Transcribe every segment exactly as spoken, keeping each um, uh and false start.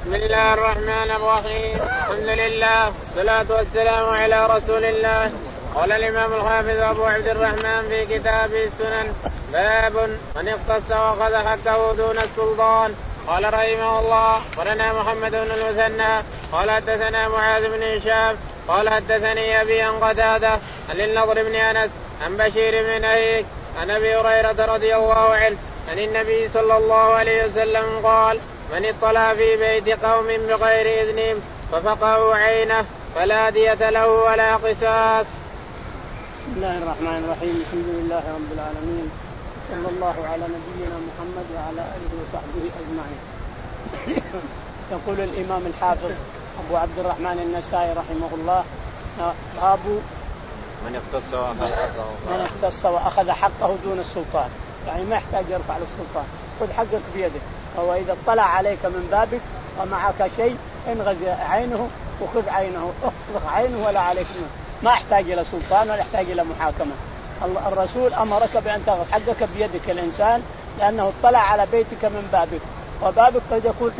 بسم الله الرحمن الرحيم. الحمد لله والصلاة والسلام على رسول الله. قال الإمام الحافظ أبو عبد الرحمن في كتابه السنن: باب من اختص وأخذ حقه دون السلطان. قال رحمه الله: ولنا محمد بن المثنى قال حدثنا معاذ بن هشام قال حدثني أبي عن قتادة عن النضر بن أنس عن بشير بن نهيك عن أبي هريرة رضي الله عنه عن النبي صلى الله عليه وسلم قال: من اطلع في بيت قوم بغير إذنهم ففقهوا عينه فلا دية له ولا قصاص. بسم الله الرحمن الرحيم. الحمد لله رب العالمين، صلى الله على نبينا محمد وعلى آله وصحبه أجمعين. يقول الإمام الحافظ أبو عبد الرحمن النسائي رحمه الله: باب من اختص وأخذ حقه من اختص وأخذ حقه دون السلطان، يعني ما يحتاج يرفع للسلطان، خذ حقك بيدك. هو إذا اطلع عليك من بابك ومعك شيء انغز عينه وخذ عينه، اخذ عينه ولا عليك منه. ما يحتاج إلى سلطان ولا يحتاج إلى محاكمة. الرسول أمرك بأن تأخذ حقك بيدك الإنسان، لأنه اطلع على بيتك من بابك، وبابك قد يكون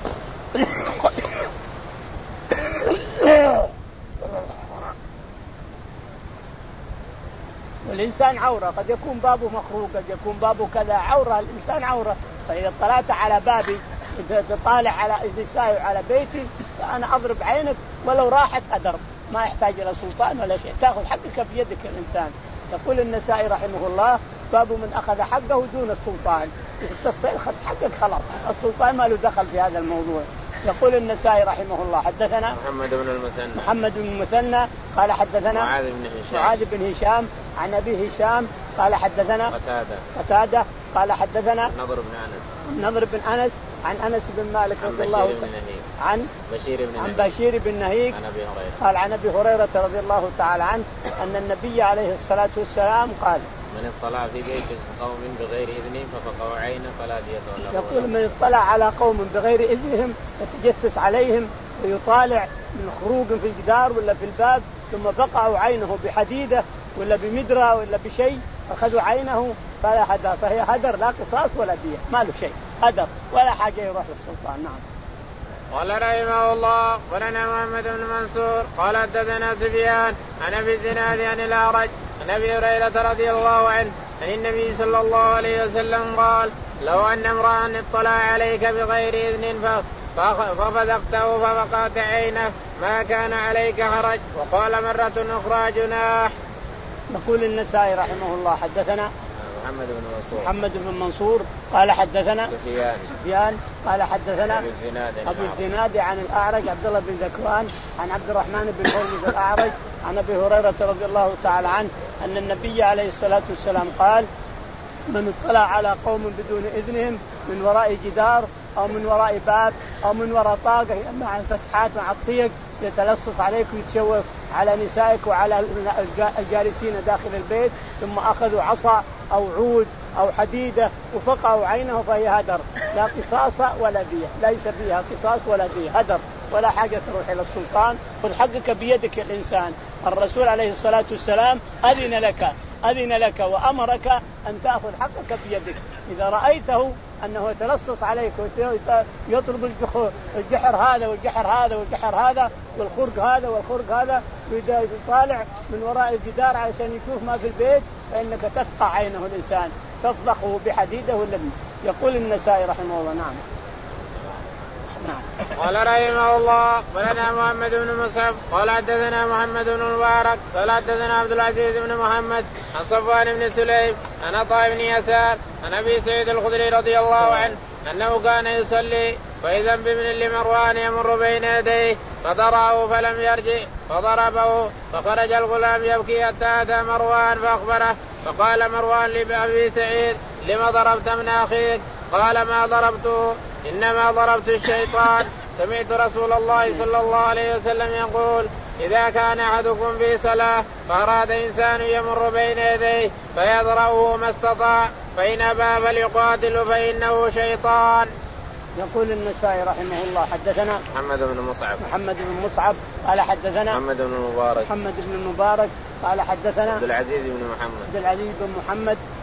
والإنسان عورة، قد يكون بابه مخروق، قد يكون بابه كذا، عورة الإنسان عورة. فإذا طلعت على بابي تطالع على نسائي على بيتي فأنا أضرب عينك ولو راحت أضرب، ما يحتاج إلى سلطان ولا شيء، تأخذ حقك بيدك الإنسان. يقول النسائي رحمه الله: باب من أخذ حقه دون السلطان. أخذ حقك خلاص، السلطان ما له دخل في هذا الموضوع. يقول النسائي رحمه الله: حدثنا محمد بن المثنى محمد بن المثنى قال حدثنا معاذ بن هشام معاذ بن هشام عن أبي هشام قال حدثنا قتادة قتادة قال حدثنا النضر بن أنس النضر بن أنس عن أنس بن مالك رضي الله عنه عن بشير بن عن نهيك بشير بن نهيك عن أبي هريرة قال عن أبي هريرة رضي الله تعالى عنه أن النبي عليه الصلاة والسلام قال: من اطلع في بيت قوم بغير إذنهم ففقهوا عينه فلا دية له. يقول: من اطلع على قوم بغير إذنهم يتجسس عليهم ويطالع من خروج في الجدار ولا في الباب، ثم فقعوا عينه بحديدة ولا بمدرة ولا بشيء، أخذوا عينه فلا هدر، فهي هدر لا قصاص ولا دية، ما له شيء، هدر ولا حاجة يروح للسلطان. نعم. قال رحمه الله: ولنا محمد بن منصور قال حدثنا سفيان عن أبي الزناد عن الأعرج عن أبي هريرة رضي الله عنه عن النبي صلى الله عليه وسلم قال: لو أن امرأ اطلع عليك بغير إذن ففذقته ففقعت عينه ما كان عليك حرج. وقال مرة أخرى: جناح. يقول النسائي رحمه الله: حدثنا محمد بن منصور محمد بن منصور قال حدثنا سفيان سفيان قال حدثنا أبو الزناد أبو الزناد عن الأعرج عبد الله بن ذكوان عن عبد الرحمن بن هرمز الأعرج عن أبي هريرة رضي الله تعالى عنه أن النبي عليه الصلاة والسلام قال: من اطلع على قوم بدون إذنهم من وراء جدار أو من وراء باب أو من وراء طاقة مع الفتحات مع الطيق يتلصص عليك ويتشوف على نسائك وعلى الجالسين داخل البيت، ثم أخذوا عصا أو عود أو حديدة وفقعوا عينه، فهي هدر لا قصاص ولا دية، ليس فيها قصاص ولا دية، هدر ولا حاجة تروح إلى السلطان. خذ حقك بيدك الإنسان. الرسول عليه الصلاة والسلام أذن لك أذن لك وأمرك أن تأخذ حقك بيدك. إذا رأيته أنه يتلصص عليك ويطلب الجحر هذا والجحر هذا والجحر هذا والخرق هذا والخرق هذا ويطالع من وراء الجدار علشان يشوف ما في البيت، فإنك تفقع عينه الإنسان، تفضحه بحديدة والنبي. يقول النسائي رحمه الله. نعم. قال رحمه الله: ولنا محمد بن مصعب قال حدثنا محمد بن المبارك قال حدثنا عبد العزيز بن محمد عن صفوان بن سليم عن عطاء بن يسار عن أبي سعيد الخدري رضي الله عنه أنه كان يصلي فإذا بابن لمروان يمر بين يديه فضربه فلم يرجع فضربه فخرج الغلام يبكي حتى أتى مروان فأخبره، فقال مروان لأبي سعيد: لما ضربت من أخيك؟ قال: ما ضربته، إنما ضربت الشيطان. سمعت رسول الله صلى الله عليه وسلم يقول: إذا كان أحدكم في صلاة فأراد إنسان يمر بين يديه فيضربه ما استطاع، فإن أبى فليقاتل فإنه شيطان. يقول النسائي رحمه الله: حدثنا محمد بن مصعب محمد بن مصعب قال حدثنا محمد بن المبارك محمد بن المبارك قال حدثنا عبد العزيز بن محمد عبد العزيز بن محمد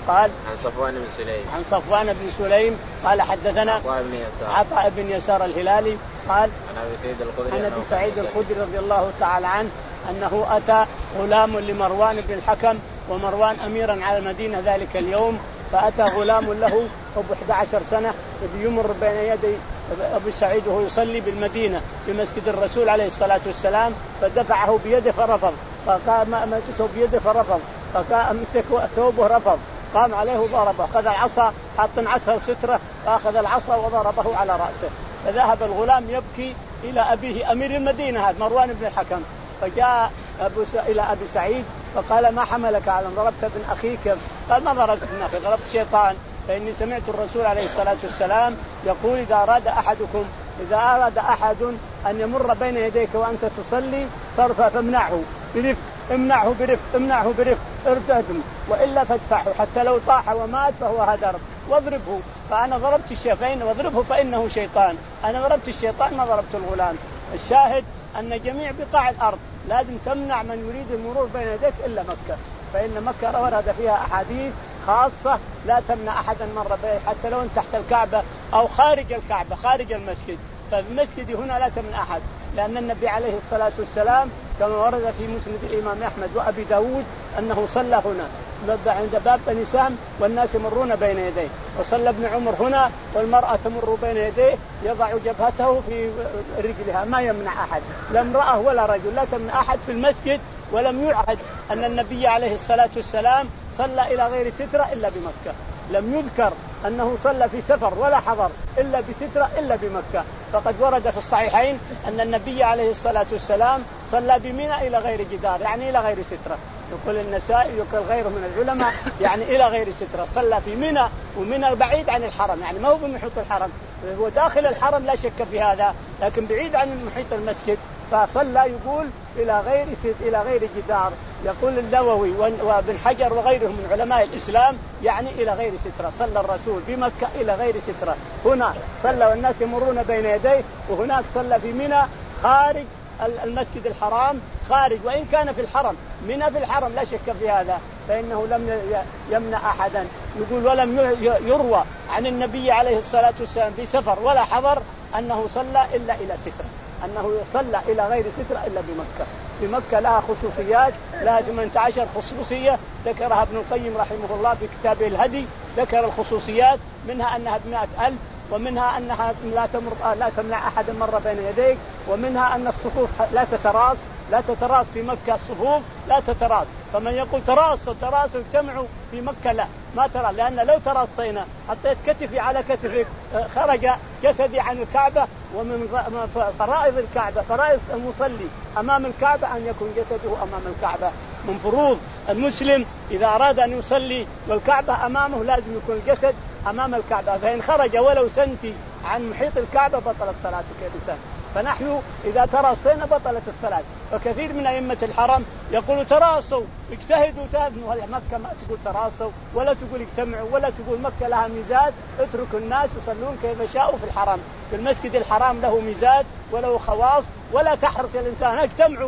قال عن صفوان بن سليم عن صفوان بن سليم قال حدثنا عطاء بن يسار عطاء بن يسار الهلالي قال عن أبي سعيد الخدري عن أبي سعيد الخدري رضي الله تعالى عنه أنه أتى غلام لمروان بن الحكم، ومروان أميرا على المدينة ذلك اليوم، فأتى غلام له أبو أحد عشر سنة يمر بين يدي أبو سعيد وهو يصلي بالمدينة في مسجد الرسول عليه الصلاة والسلام، فدفعه بيده فرفض، فقام مسكه بيده فرفض، فقام مسكه ثوبه رفض، قام عليه وضربه، أخذ العصا حط عصا وسترة، فأخذ العصا وضربه على رأسه، فذهب الغلام يبكي إلى أبيه أمير المدينة هذا مروان بن الحكم، فجاء أبو س... إلى أبي سعيد فقال ما حملك على أن ضربت ابن أخيك؟ قال ما ضربت ابن أخي، ضربت شيطان، فإني سمعت الرسول عليه الصلاة والسلام يقول إذا أراد أحدكم إذا أراد أحد أن يمر بين يديك وأنت تصلي فارفع فامنعه برفق، امنعه برفق، امنعه برفق، ارتدم، وإلا فادفعه حتى لو طاح ومات فهو هدر، واضربه. فأنا ضربت الشيطان واضربه فإنه شيطان، أنا ضربت الشيطان ما ضربت الغلام. الشاهد أن جميع بقاع الأرض لازم تمنع من يريد المرور بين يديك إلا مكة، فإن مكة ورد فيها أحاديث خاصة لا تمنع أحدا مر به حتى لو أنت تحت الكعبة أو خارج الكعبة خارج المسجد، فالمسجد هنا لا تمنع أحد، لأن النبي عليه الصلاة والسلام كما ورد في مسند الإمام أحمد وأبي داود أنه صلى هنا عند باب بني سام والناس يمرون بين يديه، وصلى ابن عمر هنا والمرأة تمر بين يديه يضع جبهته في رجلها، ما يمنع أحد، لا امرأة ولا رجل، لا تمنع أحد في المسجد. ولم يعهد أن النبي عليه الصلاة والسلام صلى إلى غير سترة إلا بمكة، لم يذكر أنه صلى في سفر ولا حضر إلا بسترة إلا بمكة، فقد ورد في الصحيحين أن النبي عليه الصلاة والسلام صلى بمنى إلى غير جدار، يعني إلى غير سترة، يقول النسائي يقول غيره من العلماء يعني إلى غير سترة، صلى في منى، ومنى بعيد عن الحرم، يعني ما هو بمحيط الحرم، هو داخل الحرم لا شك في هذا، لكن بعيد عن محيط المسجد، فصلى يقول إلى غير إلى غير جدار. يقول النووي وابن حجر وغيرهم من علماء الإسلام يعني إلى غير سترة، صلى الرسول بمكة إلى غير سترة، هنا صلى والناس يمرون بين يديه، وهناك صلى في منى خارج المسجد الحرام خارج، وإن كان في الحرم، منى في الحرم لا شك في هذا، فإنه لم يمنع أحدا. يقول ولم يروى عن النبي عليه الصلاة والسلام في سفر ولا حضر أنه صلى إلا إلى سترة، أنه صلى إلى غير سترة إلا بمكة. بمكة لها خصوصيات، لها ثمانية عشر خصوصية ذكرها ابن القيم رحمه الله في كتابه الهدي، ذكر الخصوصيات منها أنها بمئة ألف، ومنها أنها لا تمر لا تمنع أحد مر بين يديك، ومنها أن الصفوف لا تتراص لا تتراص في مكة، الصفوف لا تتراص، فمن يقول تراصوا تراصوا اجتمعوا في مكة لا ما ترى، لأن لو تراصينا حطيت كتفي على كتفك خرج جسدي عن الكعبة، ومن فرائض الكعبة فرائض المصلي أمام الكعبة أن يكون جسده أمام الكعبة، من فروض المسلم إذا أراد أن يصلي والكعبة أمامه لازم يكون الجسد أمام الكعبة، فإن خرج ولو سنتي عن محيط الكعبة بطلت صلاتك يا إنسان. فنحن إذا تراصينا بطلت الصلاة. فكثير من أئمة الحرم يقولوا تراصوا اجتهدوا تابنوا، مكة ما تقول تراصوا ولا تقول اجتمعوا ولا تقول، مكة لها ميزات، اتركوا الناس يصلون كيف شاءوا في الحرم، في المسجد الحرام له ميزات وله خواص، ولا تحرص الإنسان اجتمعوا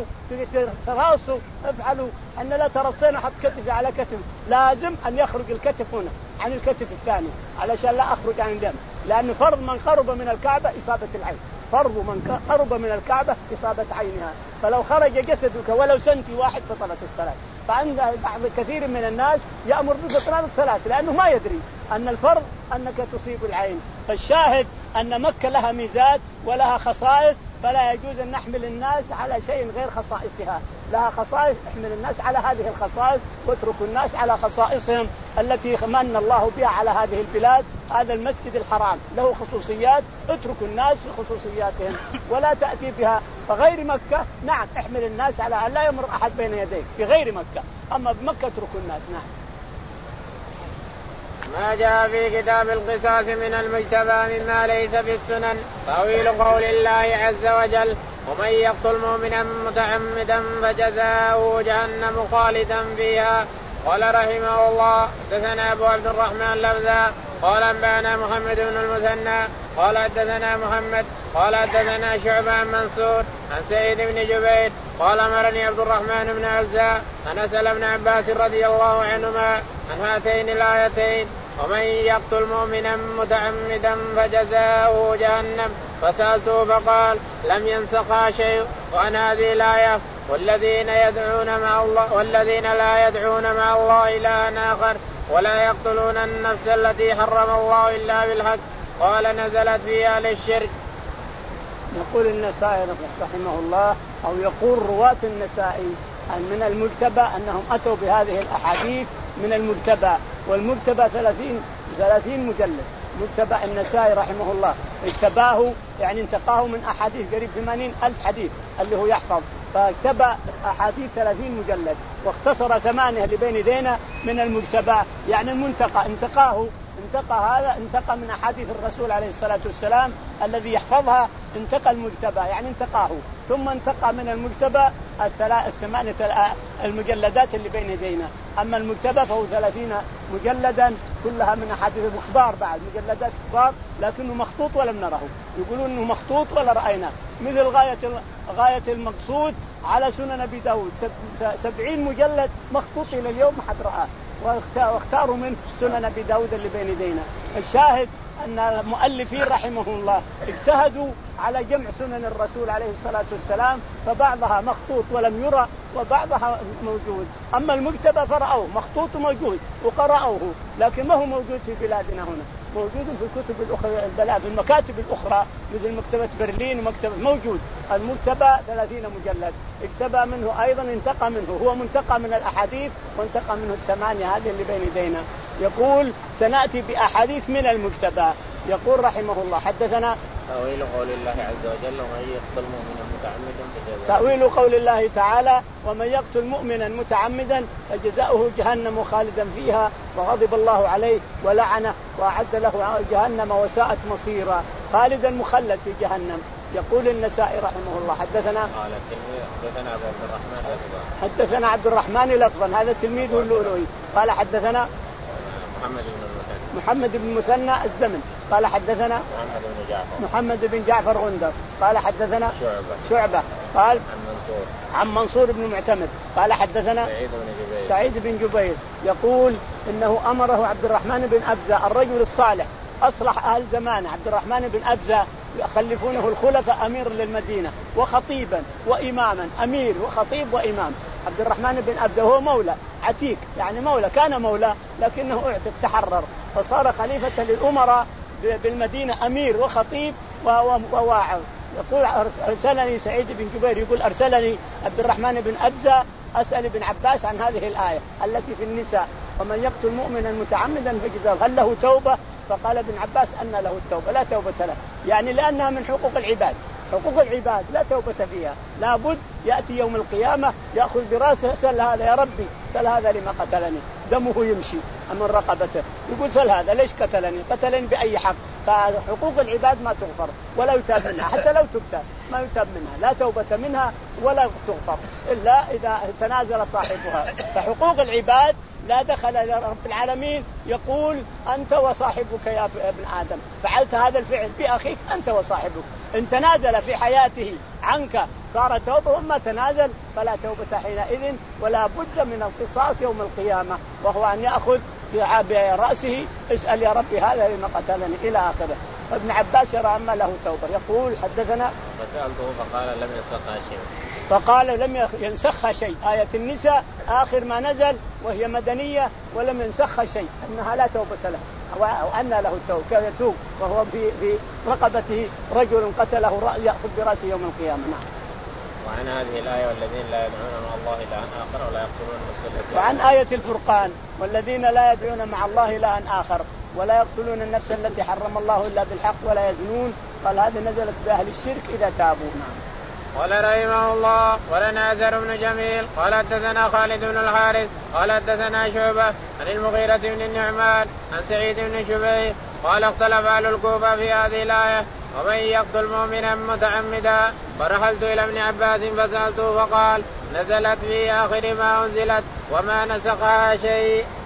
تراصوا افعلوا، أن لا ترصينا حط كتفي على كتف، لازم أن يخرج الكتف هنا عن الكتف الثاني علشان لا أخرج عن الدم، لأن فرض من قرب من الكعبة إصابة العين، فرض من قرب من الكعبة إصابة عينها، فلو خرج جسدك ولو سنتي واحد بطلت الصلاة. فعند بعض كثير من الناس يأمر ببطلان الصلاة لأنه ما يدري أن الفرض أنك تصيب العين. فالشاهد أن مكة لها ميزات ولها خصائص، فلا يجوز أن نحمل الناس على شيء غير خصائصها، لها خصائص احمل الناس على هذه الخصائص واتركوا الناس على خصائصهم التي من الله بها على هذه البلاد. هذا المسجد الحرام له خصوصيات، اتركوا الناس في خصوصياتهم ولا تأتي بها. فغير مكة نعم احمل الناس على أن لا يمر أحد بين يديك في غير مكة، أما بمكة اتركوا الناس. نعم. ما جاء في كتاب القصاص من المجتبى مما ليس في السنن تأويل قول الله عز وجل ومن يقتل مؤمنا متعمدا فجزاؤه جهنم خالدا فيها. قال رحمه الله حدثنا أبو عبد الرحمن لفظا قال أنبأنا محمد بن المثنى قال حدثنا محمد قال حدثنا شعبة عن منصور عن سعيد بن جبير قال أمرني عبد الرحمن بن عزاء أن أسأل ابن عباس رضي الله عنهما عن هاتين الآيتين ومن يقتل مؤمنا متعمدا فجزاؤه جهنم فسألته فقال لم ينسخها شيء وعن هذه الآية والذين يدعون مع الله والذين لا يدعون مع الله إلها آخر ولا يقتلون النفس التي حرم الله إلا بالحق قال نزلت في أهل الشرك. يقول النسائي رحمه الله أو يقول رواة النسائي أن من المجتبى أنهم أتوا بهذه الأحاديث من المجتبى والمجتبى ثلاثين ثلاثين مجلد. مجتبى النسائي رحمه الله اجتباه يعني انتقاه من أحاديث قريب ثمانين ألف حديث اللي هو يحفظ فاكتبى أحاديث ثلاثين مجلد واختصر ثمانية اللي بين يدينا من المجتبى يعني المنتقى انتقاه انتقى هذا انتقى من أحاديث الرسول عليه الصلاة والسلام الذي يحفظها انتقى المجتبى يعني انتقاه ثم انتقى من المجتبى الثمانية المجلدات اللي بين يدينا. أما المجتبى فهو ثلاثين مجلدا كلها من أحاديث الأخبار بعد مجلدات أخبار لكنه مخطوط ولم نره يقولون أنه مخطوط ولا رأينا مثل غاية غاية المقصود على سنن أبي داود سبعين مجلد مخطوط إلى اليوم ما حد رآه واختاروا من سنن أبي داود اللي بين يدينا. الشاهد أن المؤلفين رحمه الله اجتهدوا على جمع سنن الرسول عليه الصلاة والسلام فبعضها مخطوط ولم يرى وبعضها موجود. أما المجتبى فرأوه مخطوط موجود وقرأوه لكن ما هو موجود في بلادنا هنا موجود في الكتب الأخرى في المكاتب الأخرى مثل مكتبة برلين ومكتبة موجود. المجتبى ثلاثين مجلد اجتبى منه أيضا انتقى منه هو منتقى من الأحاديث وانتقى منه الثمانية هذه اللي بين يدينا. يقول سنأتي بأحاديث من المجتبى. يقول رحمه الله حدثنا تأويل قول الله عز وجل ومن يقتل مؤمنا متعمدا فجزاؤه تأويل قول الله تعالى ومن يقتل مؤمنا متعمدا فجزاؤه جهنم خالدا فيها وغضب الله عليه ولعنه وأعد له جهنم وساءت مصيرا خالدا مخلد في جهنم. يقول النسائي رحمه الله حدثنا قال حدثنا عبد الرحمن حدثنا عبد الرحمن لفظا هذا تلميذه اللؤلؤي قال حدثنا محمد بن المثنى محمد بن المثنى الزمن قال حدثنا محمد بن جعفر محمد بن جعفر غندر قال حدثنا شعبة شعبة قال عن منصور عن منصور بن معتمد قال حدثنا سعيد بن جبير سعيد بن جبير يقول إنه أمره عبد الرحمن بن أبزة الرجل الصالح أصلح أهل زمانه عبد الرحمن بن أبزة يخلفونه الخلفاء أمير للمدينة وخطيبا وإماما أمير وخطيب وإمام. عبد الرحمن بن أبزة هو مولى عتيق يعني مولى كان مولى لكنه اعتق تحرر فصار خليفة للأمراء بالمدينة أمير وخطيب وواعظ. يقول أرسلني سعيد بن جبير يقول أرسلني عبد الرحمن بن أبزة أسأل ابن عباس عن هذه الآية التي في النساء ومن يقتل مؤمنا متعمدا فجزاؤه هل له توبة؟ فقال ابن عباس أن له التوبة لا توبة له يعني لأنها من حقوق العباد حقوق العباد لا توبة فيها لابد يأتي يوم القيامة يأخذ براسه سل هذا يا ربي سل هذا لما قتلني دمه يمشي من رقبته يقول سل هذا ليش قتلني قتلني بأي حق. فحقوق العباد ما تغفر ولا يتاب منها حتى لو تبتاب ما يتاب منها لا توبة منها ولا تغفر إلا إذا تنازل صاحبها. فحقوق العباد لا دخل إلى رب العالمين يقول أنت وصاحبك يا ابن آدم فعلت هذا الفعل بأخيك أنت وصاحبك إن تنازل في حياته عنك صار توبة وما تنازل فلا توبة حينئذ ولا بد من القصاص يوم القيامة وهو أن يأخذ برأسه اسأل يا ربي هذا لما قتلني إلى آخره. ابن عباس يرى أما له توبة. يقول حدثنا فسألته فقال لم ينسخها شيء فقال لم ينسخها شيء آية النساء آخر ما نزل وهي مدنية ولم ينسخها شيء أنها لا توبة له وأن له التوبة كان يتوب وهو في في رقبته رجل قتله يأخذ برأسه يوم القيامة. نعم. وعن هذه الآية والذين لا يدعون مع الله إلها آخر ولا يقتلون النفس التي وعن آية الفرقان والذين لا يدعون مع الله إلها آخر ولا يقتلون النفس التي حرم الله إلا بالحق ولا يزنون قال هذه نزلت بأهل الشرك إذا تابوا. نعم. قال رحمه الله ولنا أزهر بن جميل قال حدثنا خالد بن الحارث قال حدثنا شعبة عن المغيرة بن النعمان عن سعيد بن جبير قال اختلف أهل الكوفة في هذه الآية ومن يقتل مؤمنا متعمدا فرحلت إلى ابن عباس فسألته فقال نزلت في آخر ما أنزلت وما نسخها شيء.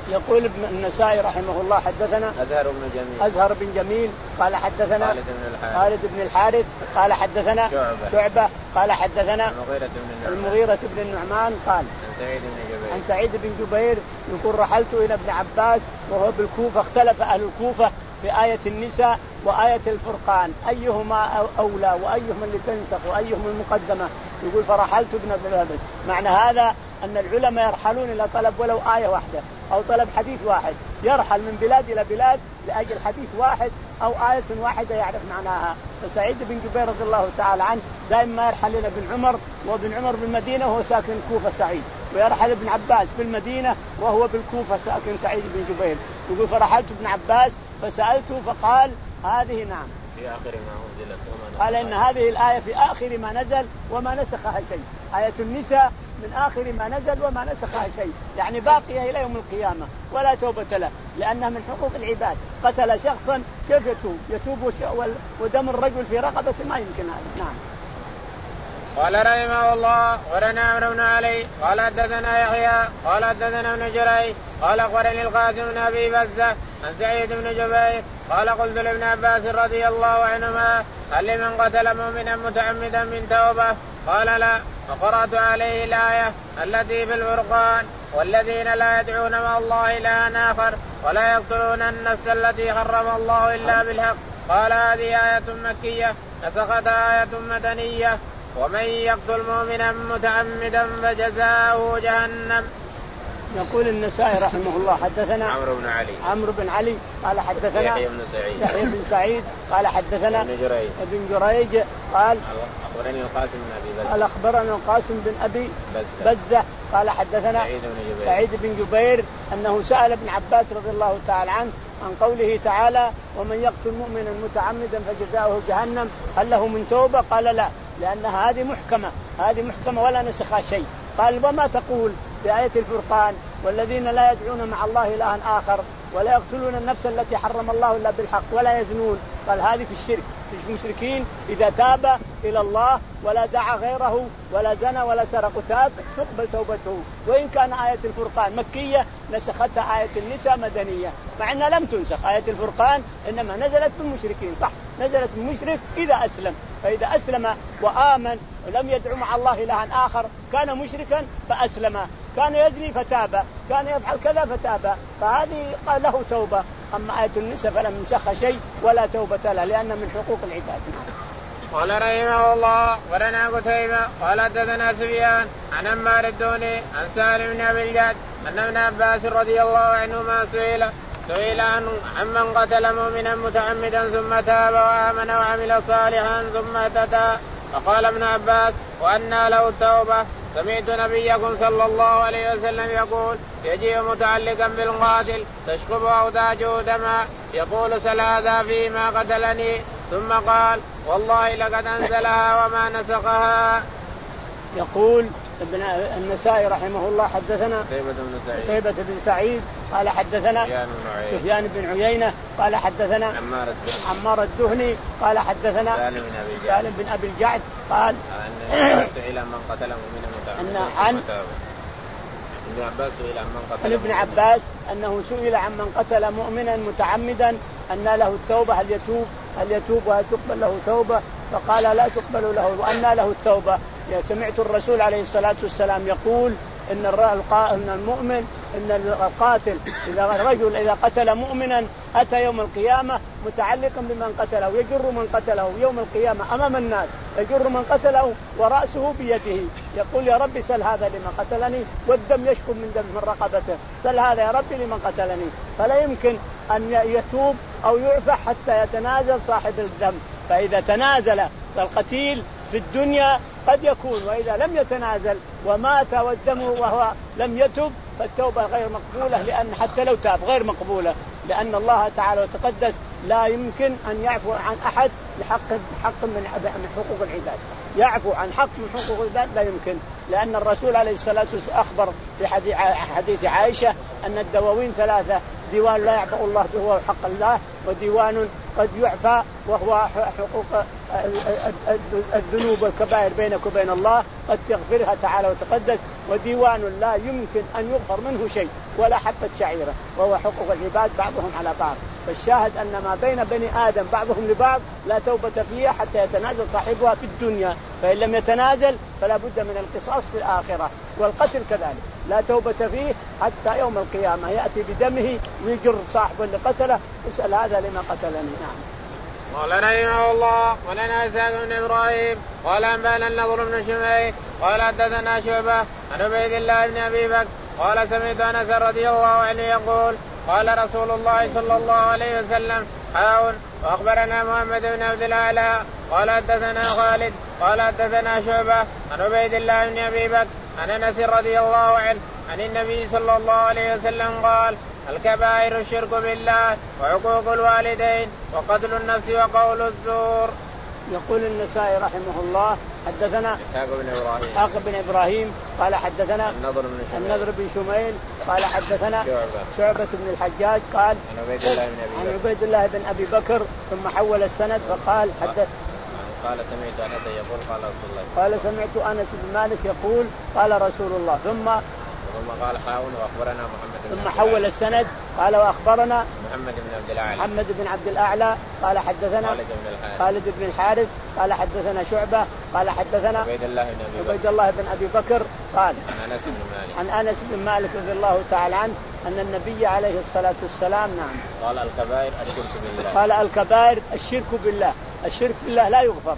يقول ابن النسائي رحمه الله حدثنا أزهر بن جميل أزهر بن جميل قال حدثنا خالد بن الحارث خالد بن الحارث قال حدثنا شعبة, شعبة قال حدثنا المغيرة بن النعمان المغيرة بن النعمان قال عن سعيد بن جبير عن سعيد بن جبير يقول رحلت إلى ابن عباس وهو بالكوفة. اختلف أهل الكوفة في آية النساء وآية الفرقان أيهما أولى وأيهما اللي تنسخ وأيهما المقدمة. يقول فرحلت ابن عباس. معنى هذا أن العلماء يرحلون إلى طلب ولو آية واحدة أو طلب حديث واحد، يرحل من بلاد إلى بلاد لأجل حديث واحد أو آية واحدة يعرف معناها. فسعيد بن جبير رضي الله تعالى عنه دائما يرحل إلى ابن عمر، وابن عمر بالمدينة وهو ساكن الكوفة سعيد، ويرحل ابن عباس بالمدينة وهو بالكوفة ساكن سعيد بن جبير. يقول فرحلت ابن عباس فسألته فقال هذه نعم في آخر ما أنزلت قال إن هذه الآية في آخر ما نزل وما نسخها شيء. آية النساء من آخر ما نزل وما نسخها شيء، يعني باقية إلى يوم القيامة ولا توبة له، لأنها من حقوق العباد. قتل شخصا كيف يتوب؟ يتوب ودم الرجل في رقبته ما يمكن هذا. نعم. قال رحمه الله ورنا عمرو بن علي قال حدثنا يحيى قال حدثنا ابن جريج قال اخبرني القاسم بن ابي بزة عن سعيد بن جبير قال قلت لابن عباس رضي الله عنهما هل لمن قتل مؤمنا متعمدا من توبه؟ قال لا. فقرأت عليه الآية التي في الفرقان والذين لا يدعون مع الله إلها آخر ولا يقتلون النفس التي حرم الله إلا بالحق. قال هذه آية مكية نسختها آية مدنية ومن يقتل مؤمنا متعمدا فجزاؤه جهنم. يقول النسائي رحمه الله حدثنا عمرو بن علي عمرو بن علي قال حدثنا يحيى بن سعيد يحيى بن سعيد قال حدثنا ابن جريج ابن جريج قال أخبرني القاسم بن أبي بزة قال أخبرنا القاسم بن أبي بزة, بزة قال حدثنا سعيد بن جبير سعيد بن جبير أنه سأل ابن عباس رضي الله تعالى عنه عن قوله تعالى ومن يقتل مؤمنا متعمدا فجزاؤه جهنم هل له من توبة؟ قال لا، لأن هذه محكمة هذه محكمة ولا نسخها شيء. قال وما تقول بآية الفرقان والذين لا يدعون مع الله إلها آخر ولا يقتلون النفس التي حرم الله إلا بالحق ولا يزنون؟ قال هذه في الشرك، في المشركين إذا تاب إلى الله ولا دعا غيره ولا زنى ولا سرق تاب تقبل توبته. وإن كان آية الفرقان مكية نسختها آية النساء مدنية، مع أنها لم تنسخ. آية الفرقان إنما نزلت بالمشركين، صح نزلت بالمشرك إذا أسلم، فإذا أسلم وآمن ولم يدعو مع الله إلها آخر كان مشركا فأسلم، كان يزني فتاب، كان يفعل كذا فتاب، فهذه قال له توبة. أما آية النساء فلم ينسخ شيء ولا توبة له لأن من حقوق العباد. قال رحمه الله ورنا قتيبة قال حدثنا سفيان عن عمار الدوني عن سالم بن أبي الجعد أن ابن عباس رضي الله عنهما سئل سئل عن عمن قتل مؤمنا متعمدا ثم تاب وآمن وعمل صالحا ثم اهتدى. فقال ابن عباس وأنى له التوبة؟ سمعت نبيكم صلى الله عليه وسلم يقول يجيء متعلقا بالقاتل تشقب أوداجه دما يقول سل هذا فيما قتلني، ثم قال والله لقد أنزلها وما نسخها. يقول ابن النسائي رحمه الله حدثنا قتيبة بن سعيد قتيبة بن سعيد قال حدثنا سفيان بن عيينة قال حدثنا عمار الدهني, عمار الدهني قال حدثنا سالم بن أبي الجعد سالم بن أبي الجعد قال أن سئل من قتل مؤمنا متعمدا عن ابن عباس سئل عن من قتل ابن عباس أنه سئل عن من قتل مؤمنا متعمدا أن له التوبة هل يتوب هل يتوب وهل تقبل له توبة؟ فقال لا تقبل له وأن له التوبة. سمعت الرسول عليه الصلاة والسلام يقول إن إن المؤمن إن القاتل إذا الرجل إذا قتل مؤمنا أتى يوم القيامة متعلقا بمن قتله يجر من قتله يوم القيامة أمام الناس، يجر من قتله ورأسه بيده يقول يا رب سل هذا لمن قتلني، والدم يشكب من دم من رقبته، سل هذا يا رب لمن قتلني. فلا يمكن أن يتوب أو يعفى حتى يتنازل صاحب الدم. فإذا تنازل القتيل في الدنيا قد يكون، وإذا لم يتنازل ومات والدم وهو لم يتب فالتوبة غير مقبولة، لأن حتى لو تاب غير مقبولة، لأن الله تعالى وتقدس لا يمكن أن يعفو عن أحد لحق حق من حقوق العباد، يعفو عن حق من حقوق العباد لا يمكن، لأن الرسول عليه الصلاة والسلام أخبر في حديث عائشة أن الدواوين ثلاثة: ديوان لا يعفو الله به حق الله، وديوان قد يعفى وهو حقوق الذنوب والكبائر بينك وبين الله قد تغفرها تعالى وتقدس. وديوان لا يمكن أن يغفر منه شيء ولا حبة شعيرة وهو حقوق العباد بعضهم على بعض. فالشاهد أن ما بين بني آدم بعضهم لبعض لا توبة فيها حتى يتنازل صاحبها في الدنيا، فإن لم يتنازل فلا بد من القصاص في الآخرة. والقتل كذلك لا توبة فيه حتى يوم القيامة يأتي بدمه ويجر صاحبه اللي قتله اسأل هذا لما قتلني. نعم. قال رحمه الله ولنا إسحاق بن إبراهيم قال أنبأنا النضر بن شميل قال حدثنا شعبة عن عبيد الله بن أبي بكر قال سمعت أنس رضي الله عنه يقول قال رسول الله صلى الله عليه وسلم حاون. وأخبرنا محمد بن عبد الأعلى قال حدثنا خالد قال حدثنا شعبة عن عبيد الله بن أبي بكر عن أنس رضي الله عنه عن النبي صلى الله عليه وسلم قال الكبائر الشرك بالله وعقوق الوالدين وقتل النفس وقول الزور. يقول النسائي رحمه الله حدثنا إسحاق بن إبراهيم إسحاق بن إبراهيم قال حدثنا النضر بن شميل, النضر بن شميل قال حدثنا شعبة, شعبة بن الحجاج قال عن عبيد الله بن أبي, عن عبيد الله بن أبي بكر ثم حول السند فقال حدث قال سمعت أنس يقول قال رسول الله قال سمعت أنس بن مالك يقول قال رسول الله ثم ثم قال حاون وأخبرنا محمد بن ثم حول السند قال وأخبرنا محمد بن عبد الأعلى محمد بن عبد الأعلى قال حدثنا خالد بن الحارث خالد بن الحارث قال حدثنا شعبة قال حدثنا عبيد الله بن أبي بكر عبيد الله بن أبي بكر قال عن أنس بن مالك عن أنس بن مالك رضي الله تعالى عنه أن النبي عليه الصلاة والسلام نعم قال الكبائر الشرك بالله قال الكبائر الشرك بالله الشرك بالله لا يغفر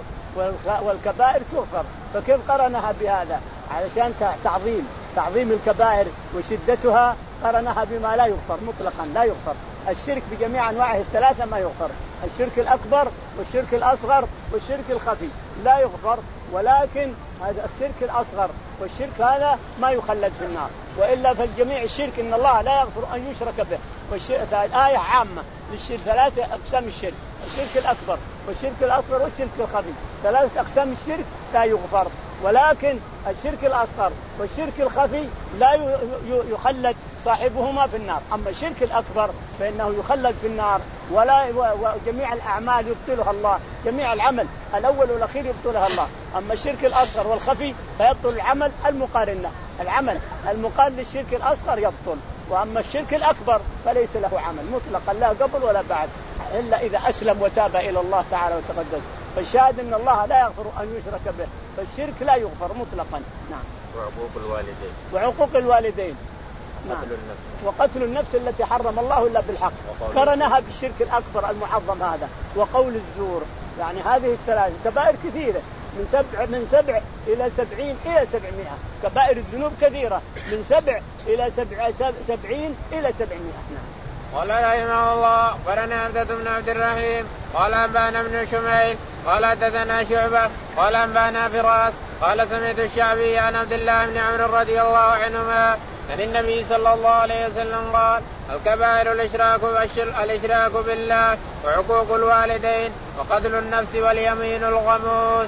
والكبائر تغفر. فكيف قرنها بهذا علشان تعظيم تعظيم الكبائر وشدتها قرنها بما لا يغفر مطلقا لا يغفر. الشرك بجميع أنواعه الثلاثة ما يغفر الشرك الأكبر والشرك الأصغر والشرك الخفي لا يغفر. ولكن هذا الشرك الأصغر والشرك هذا ما يخلد في النار وإلا فالجميع الشرك إن الله لا يغفر أن يشرك به. والآية عامة للشرك ثلاثة أقسام الشرك الشرك الأكبر والشرك الأصغر والشرك الخفي ثلاثة أقسام الشرك لا يغفر. ولكن الشرك الأصغر والشرك الخفي لا يخلد صاحبهما في النار. أما الشرك الأكبر فإنه يخلد في النار ولا وجميع الأعمال يبطلها الله جميع العمل الأول والأخير يبطلها الله. أما الشرك الأصغر والخفي فيبطل العمل المقارن له العمل المقارن للشرك الأصغر يبطل. وأما الشرك الأكبر فليس له عمل مطلقا لا قبل ولا بعد إلا إذا أسلم وتاب إلى الله تعالى وتقدم. فالشاهد أن الله لا يغفر أن يشرك به فالشرك لا يغفر مطلقا. نعم. وعقوق الوالدين وعقوق الوالدين نعم. قتل النفس وقتل النفس التي حرم الله إلا بالحق قرنها بالشرك الأكبر المعظم هذا وقول الزور. يعني هذه الثلاث كبائر كثيرة من سبع من سبع إلى سبعين إلى سبعمائة كبائر الذنوب كثيرة من سبع إلى سبع سبعين إلى سبعمائة. نعم. قال رحمه الله قرنا عبدة بن عبد الرحيم قال أنبأنا بن شميل قال حدثنا شعبة قال أنبأنا فراس قال سمعت الشعبي عن عبد الله بن عمرو رضي الله عنهما عن النبي صلى الله عليه وسلم قال الكبائر الإشراك الإشراك بالله وعقوق الوالدين وقتل النفس واليمين الغموس.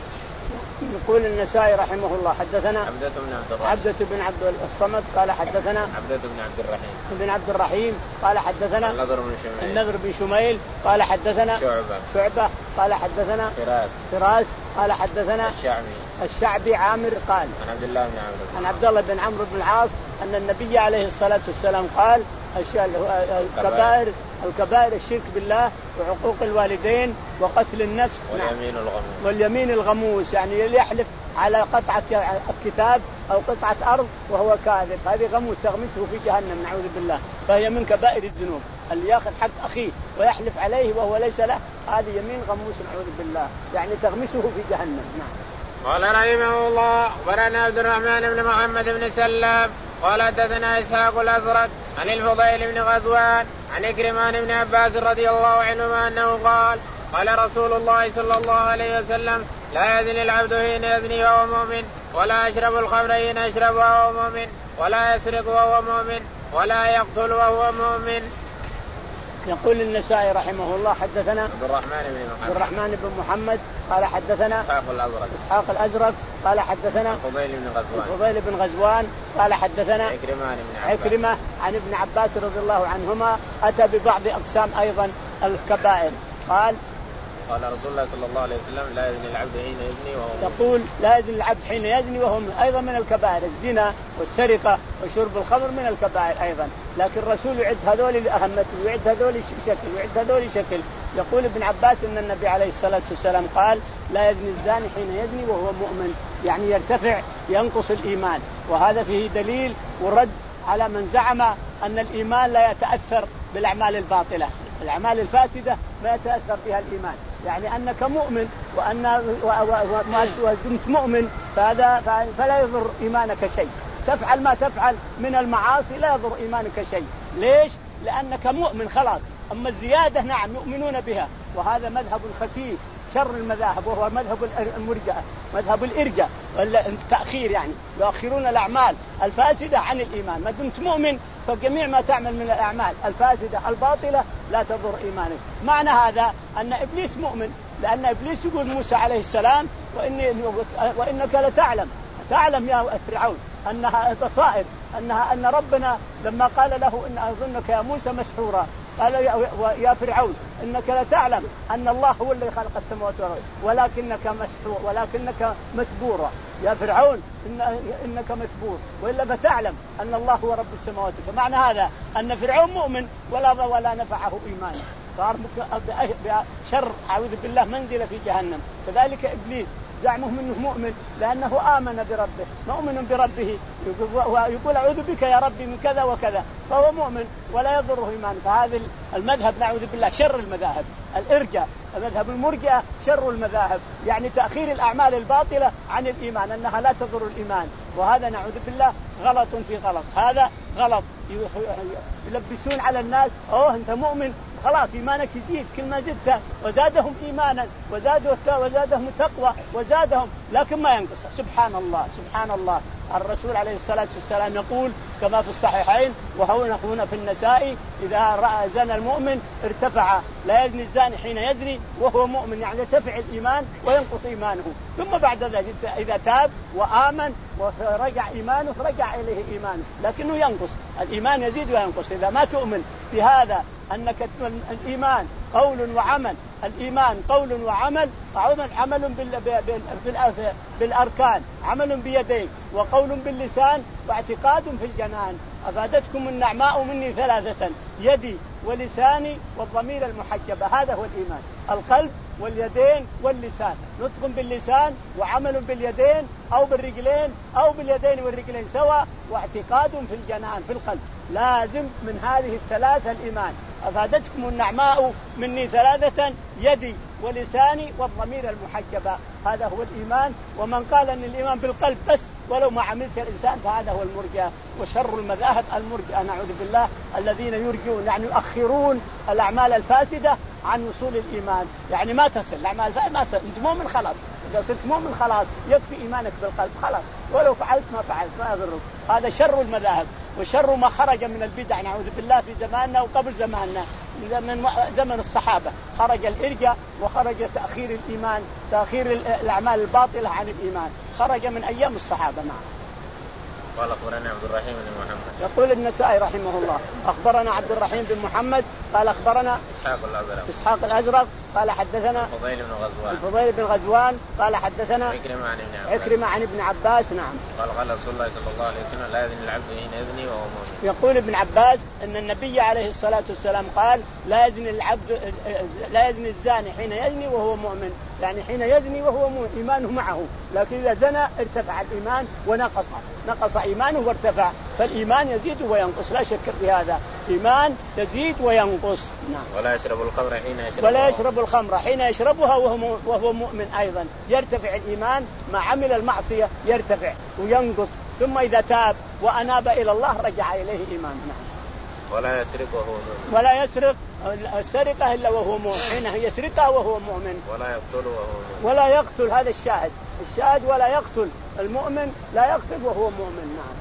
يقول النسائي رحمه الله حدثنا عبدة بن عبد الرحيم عبدة بن عبد الصمد قال حدثنا عبدة بن عبد الرحيم بن عبد الرحيم قال حدثنا النضر بن شميل النضر بن شميل قال حدثنا شعبة شعبة قال حدثنا فراس فراس قال حدثنا الشعبي الشعبي عامر قال عن عبد الله بن عمرو عن عبد الله بن عمرو بن العاص أن النبي عليه الصلاة والسلام قال الكبائر الكبائر الشرك بالله وعقوق الوالدين وقتل النفس واليمين الغموس واليمين الغموس يعني يحلف على قطعة الكتاب أو قطعة أرض وهو كاذب هذه غموس تغمسه في جهنم نعوذ بالله. فهي من كبائر الذنوب اللي ياخذ حق أخيه ويحلف عليه وهو ليس له هذه يمين غموس نعوذ بالله يعني تغمسه في جهنم. نعم. قال رحمه الله أخبرنا عبد الرحمن بن محمد بن سلام قال حدثنا إسحاق الأزرق عن الفضيل بن غزوان عن إكرمان بن عباس رضي الله عنهما أنه قال قال رسول الله صلى الله عليه وسلم لا يزني العبد حين يزني وهو مؤمن ولا يشرب الخمر حين يشرب وهو مؤمن ولا يسرق وهو مؤمن ولا يقتل وهو مؤمن. يقول النسائي رحمه الله حدثنا عبد الرحمن بن محمد عبد الرحمن بن محمد قال حدثنا إسحاق الأزرق إسحاق الأزرق قال حدثنا الفضيل بن غزوان الفضيل بن غزوان قال حدثنا عكرمة بن عباس عكرمة عن ابن عباس رضي الله عنهما أتى ببعض أقسام أيضا الكبائر قال قال رسول الله صلى الله عليه وسلم لا يزني العبد حين يزني وهو مؤمن. يقول لا يزني العبد حين يزني وهو مؤمن، أيضا من الكبائر الزنا والسرقة وشرب الخمر من الكبائر أيضا، لكن الرسول يعد هذول لأهمته ويعد هذول شكل ويعد هذول شكل. يقول ابن عباس إن النبي عليه الصلاة والسلام قال لا يزني الزاني حين يزني وهو مؤمن، يعني يرتفع ينقص الإيمان، وهذا فيه دليل ورد على من زعم أن الإيمان لا يتأثر بالأعمال الباطلة، الأعمال الفاسدة ما يتأثر بها الإيمان، يعني أنك مؤمن وأن وكنت مؤمن فهذا فلا يضر إيمانك شيء، تفعل ما تفعل من المعاصي لا يضر إيمانك شيء. ليش؟ لأنك مؤمن خلاص. أما الزيادة نعم يؤمنون بها، وهذا مذهب خسيس شر المذاهب، وهو مذهب المرجئة مذهب الإرجاء التأخير، يعني يؤخرون الأعمال الفاسدة عن الإيمان. ما دمت مؤمن فجميع ما تعمل من الأعمال الفاسدة الباطلة لا تضر إيمانك. معنى هذا أن إبليس مؤمن، لأن إبليس يقول موسى عليه السلام وإني وإنك لتعلم تعلم يا فرعون أنها بصائر أنها أن ربنا لما قال له إن أظنك يا موسى مسحورا، قال يا فرعون إنك لتعلم أن الله هو الذي خلق السماوات والأرض ولكنك مسحور ولكنك مسبورا، يا فرعون إن إنك مسبور وإلا فتعلم أن الله هو رب السماوات. فمعنى هذا أن فرعون مؤمن ولا ولا نفعه إيمانه، صار بشر أعوذ بالله منزل في جهنم. كذلك إبليس زعمه منه مؤمن لأنه آمن بربه مؤمن بربه، يقول أعوذ بك يا ربي من كذا وكذا، فهو مؤمن ولا يضره إيمان. فهذا المذهب نعوذ بالله شر المذاهب، الإرجاء مذهب المرجئة شر المذاهب، يعني تأخير الأعمال الباطلة عن الإيمان أنها لا تضر الإيمان، وهذا نعوذ بالله غلط في غلط، هذا غلط. يلبسون على الناس أوه أنت مؤمن خلاص إيمانك يزيد، كل ما زدت وزادهم إيمانا وزادهم تقوى وزادهم، لكن ما ينقص. سبحان الله سبحان الله. الرسول عليه الصلاة والسلام يقول كما في الصحيحين وهنا هنا في النسائي إذا رأى زنا المؤمن ارتفع، لا يزني الزاني حين يزني وهو مؤمن، يعني يرتفع الإيمان وينقص إيمانه، ثم بعد ذلك إذا تاب وآمن ورجع إيمانه رجع إليه إيمانه، لكنه ينقص الإيمان يزيد وينقص. إذا ما تؤمن بهذا أنك الإيمان قول وعمل، الإيمان قول وعمل، عمل بالأركان، عمل بيديك، وقول باللسان، واعتقاد في الجنان. أفادتكم النعماء مني ثلاثة يدي ولساني والضمير المحجبة، هذا هو الإيمان، القلب واليدين واللسان، نطق باللسان وعمل باليدين أو بالرجلين أو باليدين والرجلين سواء، واعتقاد في الجنان في القلب. لازم من هذه الثلاثة الإيمان. أفادتكم النعماء مني ثلاثة يدي ولساني والضمير المحجبة، هذا هو الإيمان. ومن قال أن الإيمان بالقلب بس ولو ما عملت الإنسان فهذا هو المرجئة وشر المذاهب المرجئة نعوذ بالله، الذين يرجئون يعني يؤخرون الأعمال الفاسدة عن وصول الإيمان، يعني ما تصل الأعمال ما تصل. أنت مؤمن خلاص، إذا صرت مؤمن خلاص يكفي إيمانك بالقلب خلاص، ولو فعلت ما فعلت ما يضرك. هذا شر المذاهب وشر ما خرج من البدع نعوذ بالله في زماننا وقبل زماننا، من زمن الصحابة خرج الإرجاء وخرج تأخير الإيمان، تأخير الأعمال الباطلة عن الإيمان، خرج من أيام الصحابة. نعم. قال أخبرنا عبد الرحيم بن محمد. يقول النسائي رحمه الله أخبرنا عبد الرحيم بن محمد قال أخبرنا إسحاق الأزرق إسحاق الأزرق قال حدثنا الفضيل بن غزوان الفضيل بن غزوان قال حدثنا عكرمة عن ابن عباس عكرمة عن ابن عباس. نعم. قال قال رسول الله صلى الله عليه وسلم لا يزني العبد حين يزني وهو مؤمن. يقول ابن عباس أن النبي عليه الصلاة والسلام قال لا يزني العبد لا يزني الزاني حين يزني وهو مؤمن، يعني حين يزني وهو مؤمن إيمانه معه، لكن إذا زنى ارتفع الإيمان ونقص نقص إيمانه وارتفع. فالإيمان يزيد وينقص لا شك في هذا، إيمان يزيد وينقص. نعم. ولا يشرب الخمر حين يشربها ولا يشرب الخمر حين يشربها وهو وهو مؤمن أيضا، يرتفع الإيمان مع عمل المعصية يرتفع وينقص، ثم إذا تاب وأناب إلى الله رجع إليه إيمان. نعم. ولا يسرق وهو مؤمن ولا يسرق السرقة إلا وهو مؤمن، حين يسرقها وهو مؤمن. ولا يقتل وهو مؤمن. ولا يقتل، هذا الشاهد الشاهد ولا يقتل المؤمن، لا يقتل وهو مؤمن. نعم.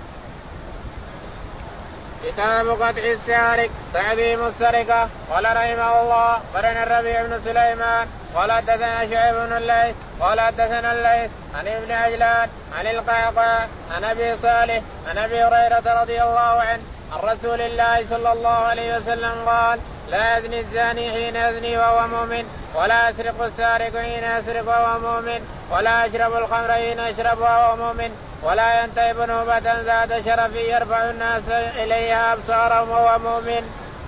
كتاب قطع السارق تعظيم السرقة. قال رحمه الله قرن الربيع بن سليمان قال حدثنا شعيب بن الليث قال حدثنا الليث عن ابن عجلان عن القعقاع عن أبي صالح عن أبي هريرة رضي الله عنه عن رسول الله صلى الله عليه وسلم قال لا يزني الزاني حين يزني وهو مؤمن ولا يسرق السارق حين يسرق وهو مؤمن ولا يشرب الخمر حين يشرب وهو مؤمن ولا ينتهب نهبة ذات شرف يرفع الناس إليها أبصارهم وهو مؤمن.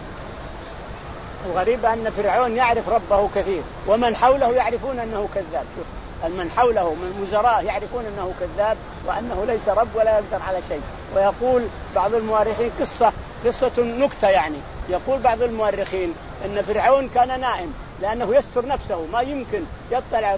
الغريب أن فرعون يعرف ربه كثير ومن حوله يعرفون أنه كذاب. شوف من حوله من وزراء يعرفون أنه كذاب وأنه ليس رب ولا يقدر على شيء. ويقول بعض المؤرخين قصة قصة نكتة يعني يقول بعض المؤرخين أن فرعون كان نائم لأنه يستر نفسه ما يمكن يطلع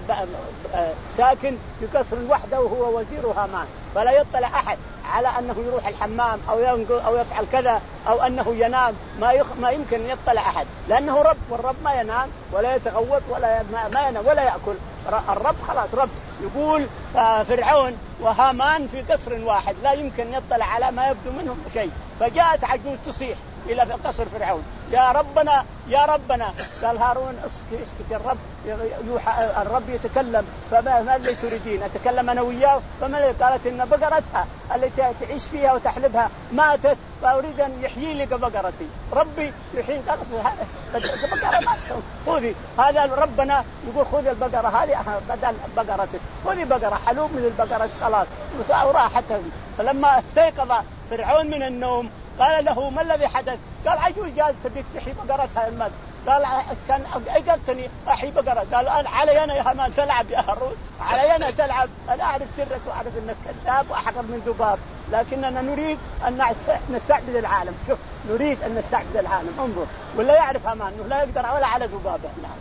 ساكن في قصر وحده وهو وزير هامان فلا يطلع أحد على أنه يروح الحمام أو ينقل أو يفعل كذا أو أنه ينام ما يخ... ما يمكن يطلع أحد لأنه رب والرب ما ينام ولا يتغوط ولا ما, ما ينام ولا يأكل الرب خلاص رب. يقول فرعون وهامان في قصر واحد لا يمكن يطلع على ما يبدو منهم شيء. فجاءت عجوز تصيح إلى قصر فرعون يا ربنا يا ربنا. قال هارون اسكت اسكت الرب يوحى الرب يتكلم فما الذي تريدين أتكلم أنا وياه فما الذي قالت إن بقرتها التي تعيش فيها وتحلبها ماتت فأريد أن يحيي لك بقرتي ربي يحيي بقرة ماتت خذي هذا ربنا يقول خذ البقرة هذه بدل بقرتك خذي بقرة حلوب من البقرة خلاص وراحت. فلما استيقظ فرعون من النوم قال له ما الذي حدث؟ قال عجوز جالس تبيك تحيي بقرتها المد. قال كان أيقظتني أحيي بقرة. قال أنا علي أنا يا هامان تلعب يا هارون علي أنا تلعب أنا أعرف سرك وأعرف أنك كذاب وأحقر من ذباب لكننا نريد أن نستعبد العالم. شوف نريد أن نستعبد العالم انظر ولا يعرف هامان أنه لا يقدر ولا على ذبابه. نعم.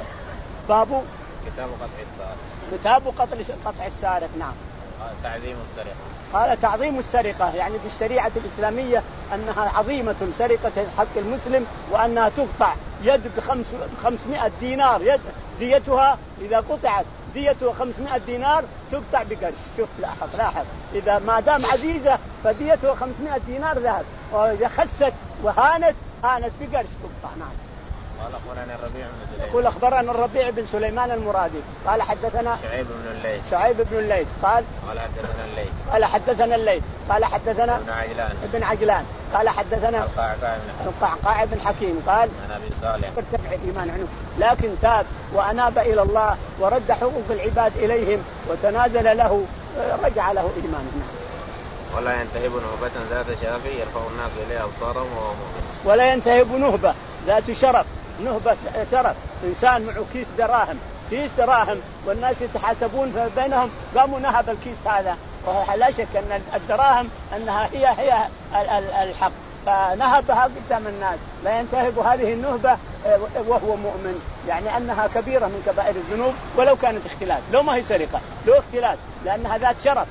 باب كتاب قطع السارق كتاب قتل قطع السارق. نعم. تعظيم السرقة. قال تعظيم السرقة يعني في الشريعة الإسلامية أنها عظيمة سرقة حق المسلم وأنها تقطع يد بخمس خمسمائة دينار يد ديتها إذا قطعت ديتها خمسمائة دينار تقطع بقرش. شوف لاحظ لاحظ إذا ما دام عزيزة فديتها خمسمائة دينار ذهب وإذا خست وهانت هانت بقرش تقطع. نعم. قال أخبرنا الربيع بن سليمان يقول أخبرنا الربيع بن سليمان المرادي قال حدثنا شعيب بن الليث شعيب بن الليث قال قال حدثنا الليث قال حدثنا الليث قال حدثنا ابن عجلان ابن عجلان قال حدثنا القعقاع بن حكيم قال عن أبي صالح ارتفع الإيمان عنه لكن تاب وأناب إلى الله ورد حقوق العباد إليهم وتنازل له رجع له إيمانه. ولا ينتهب نهبة ذات شرف يرفع الناس إليها أبصارهم وهو مؤمن. ولا ينتهب نهبة ذات شرف نهبة شرف إنسان معه كيس دراهم كيس دراهم والناس يتحاسبون بينهم قاموا نهب الكيس هذا ولا شك أن الدراهم أنها هي هي الحق فنهبها قدام الناس. لا ينتهب هذه النهبة وهو مؤمن يعني أنها كبيرة من كبائر الذنوب ولو كانت اختلاس لو ما هي سرقة لو اختلاس لأنها ذات شرف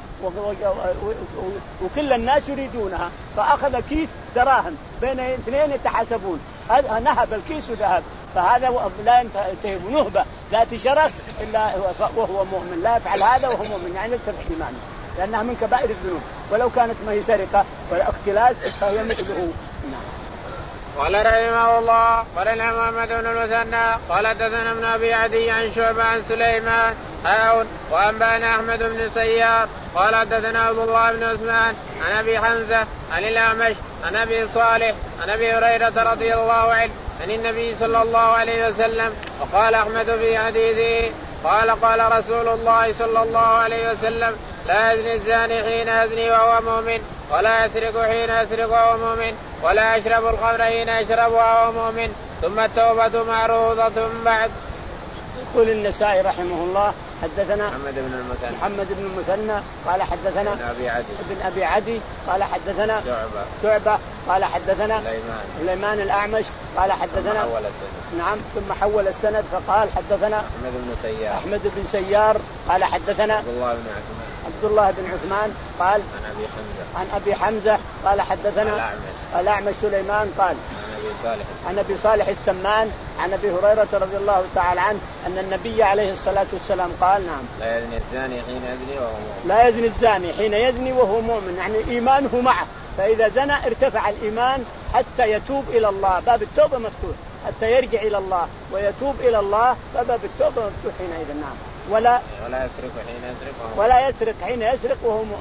وكل الناس يريدونها فأخذ كيس دراهم بين اثنين يتحاسبون نهب الكيس وذهب فهذا لا ينتهب نهبة ذات شرف إلا وهو مؤمن لا يفعل هذا وهو مؤمن يعني يرتفع إيمانه لأنها من كبائر الذنوب ولو كانت ما هي سرقة ولا اختلاس فهي مثله. قال رحمه الله قال محمد بن المثنى قال حدثنا ابن أبي عدي عن شعبة عن سليمان هاون وأنبأنا أحمد بن سيار قال حدثنا عبد الله بن عثمان عن أبي حمزة عن الأعمش عن أبي صالح عن أبي هريرة رضي الله عنه عن النبي صلى الله عليه وسلم وقال أحمد في حديثه قال قال رسول الله صلى الله عليه وسلم لا يزني الزاني حين يزني وهو مؤمن ولا يسرق حين يسرق وهو مؤمن ولا يشرب الخمر حين يشرب وهو مؤمن ثم التوبة معروضة بعد. يقول النسائي رحمه الله حدثنا محمد بن المثنى محمد بن المثنى قال حدثنا ابن أبي عدي ابن أبي عدي قال حدثنا شعبة شعبة قال حدثنا سليمان سليمان الأعمش قال حدثنا ثم حول السند نعم ثم حول السند فقال حدثنا أحمد بن سيار أحمد بن سيار قال حدثنا عبد الله بن عثمان عبد الله بن عثمان قال عن أبي حمزة عن أبي حمزة قال حدثنا الأعمش الأعمش سليمان قال عن أبي صالح عن أبي صالح السمان عن أبي هريرة رضي الله تعالى عنه أن النبي عليه الصلاة والسلام قال نعم لا يزني الزاني حين يزني وهو مؤمن لا يزني الزاني حين يزني وهو مؤمن يعني إيمانه معه فإذا زنى ارتفع الإيمان حتى يتوب إلى الله باب التوبة مفتوح حتى يرجع إلى الله ويتوب إلى الله فباب التوبة مفتوح حينئذ. نعم. ولا ولا يسرق حين يسرق وهو ولا يسرق حين يسرق وهو مؤمن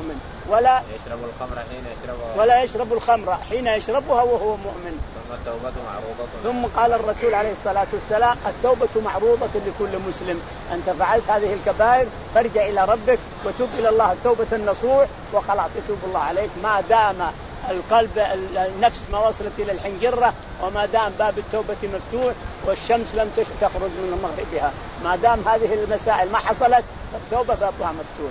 ولا يشرب الخمر حين يشربها ولا يشرب الخمر حين يشربها وهو مؤمن. ثم التوبة معروضة. ثم قال الرسول عليه الصلاة والسلام التوبة معروضة لكل مسلم. أنت فعلت هذه الكبائر فارجع إلى ربك وتوب إلى الله التوبة النصوح وخلاص يتوب الله عليك، ما دام القلب النفس ما وصلت إلى الحنجرة، وما دام باب التوبة مفتوح والشمس لم تخرج من مغربها، ما دام هذه المسائل ما حصلت التوبة بابها مفتوح.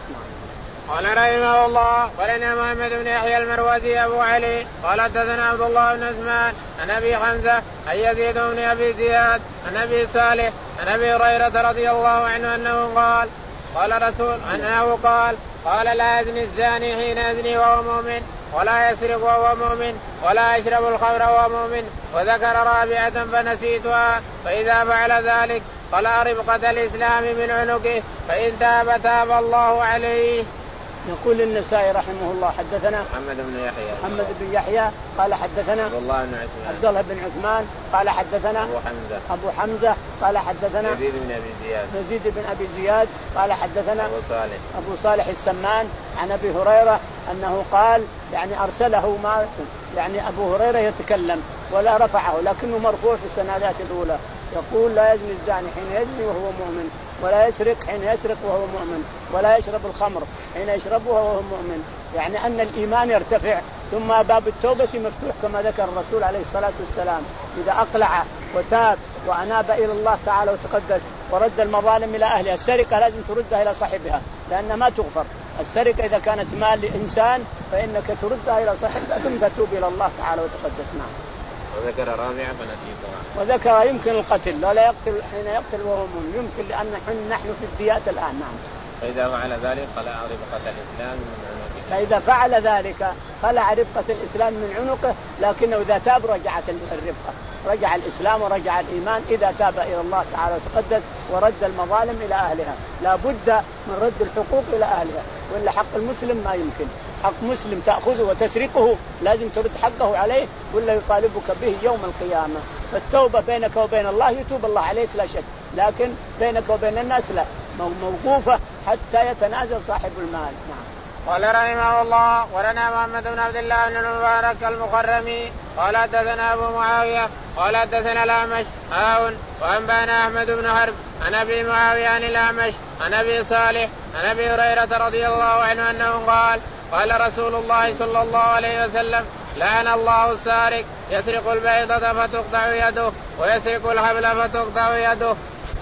قال رحمه الله ولنا محمد بن يحيى المروزي أبو علي قال حدثنا عبد الله بن عثمان عن أبي حمزة عن يزيد بن أبي زياد عن أبي صالح عن أبي هريرة رضي الله عنه أنه قال قال رسول أنه قال قال لا يزني الزاني حين يزني وهو مؤمن ولا يسرق وهو مؤمن ولا يشرب الخمر وهو مؤمن. وذكر رابعة فنسيتها فإذا فعل ذلك قلع ربقة الإسلام من عنقه فإن تاب تاب الله عليه. يقول النسائي رحمه الله حدثنا محمد بن يحيى محمد بن يحيى قال حدثنا عبد الله بن عثمان عبد الله بن عثمان قال حدثنا أبو حمزة أبو حمزة قال حدثنا يزيد بن أبي زياد يزيد بن أبي زياد قال حدثنا أبو صالح أبو صالح السمان عن أبي هريرة أنه قال يعني أرسله ما يعني أبو هريرة يتكلم ولا رفعه لكنه مرفوع في السنادات الأولى يقول لا يزني الزاني حين يزني وهو مؤمن ولا يسرق حين يسرق وهو مؤمن ولا يشرب الخمر حين يشربها وهو مؤمن، يعني أن الإيمان يرتفع. ثم باب التوبة مفتوح كما ذكر الرسول عليه الصلاة والسلام إذا أقلع وتاب وأناب إلى الله تعالى وتقدس ورد المظالم إلى أهلها. السرقة لازم تردها إلى صاحبها لأنها ما تغفر. السرقة إذا كانت مال لإنسان فإنك تردها إلى صاحبها ثم تتوب إلى الله تعالى وتقدس. نعم. وذكر رابعا فنسيتها. وذكر يمكن القتل لا لا يقتل حين يقتل وهو مؤمن يمكن لأن نحن في الديات الآن. نعم. فإذا فعل ذلك خلع ربقة الإسلام من عنقه. فإذا فعل ذلك خلع ربقة الإسلام من عنقه، لكنه إذا تاب رجعت الربقة، رجع الإسلام ورجع الإيمان إذا تاب إلى الله تعالى وتقدس ورد المظالم إلى أهلها. لا بد من رد الحقوق إلى أهلها، وإلا حق المسلم ما يمكن. حق مسلم تأخذه وتسرقه لازم ترد حقه عليه ولا يطالبك به يوم القيامة. فالتوبة بينك وبين الله يتوب الله عليك لا شك، لكن بينك وبين الناس لا، موقوفة حتى يتنازل صاحب المال. نعم. قال رحمه الله ولنا محمد بن عبد الله بن المبارك المخرمي قال حدثنا أبو معاوية قال حدثنا الأعمش هاون وأنبانا أحمد بن حرب عن أبي معاوية عن الأعمش عن أبي صالح عن أبي هريرة رضي الله عنه أنه قال قال رسول الله صلى الله عليه وسلم لعن الله السارق يسرق البيضة فتقطع يده ويسرق الحبل فتقطع يده.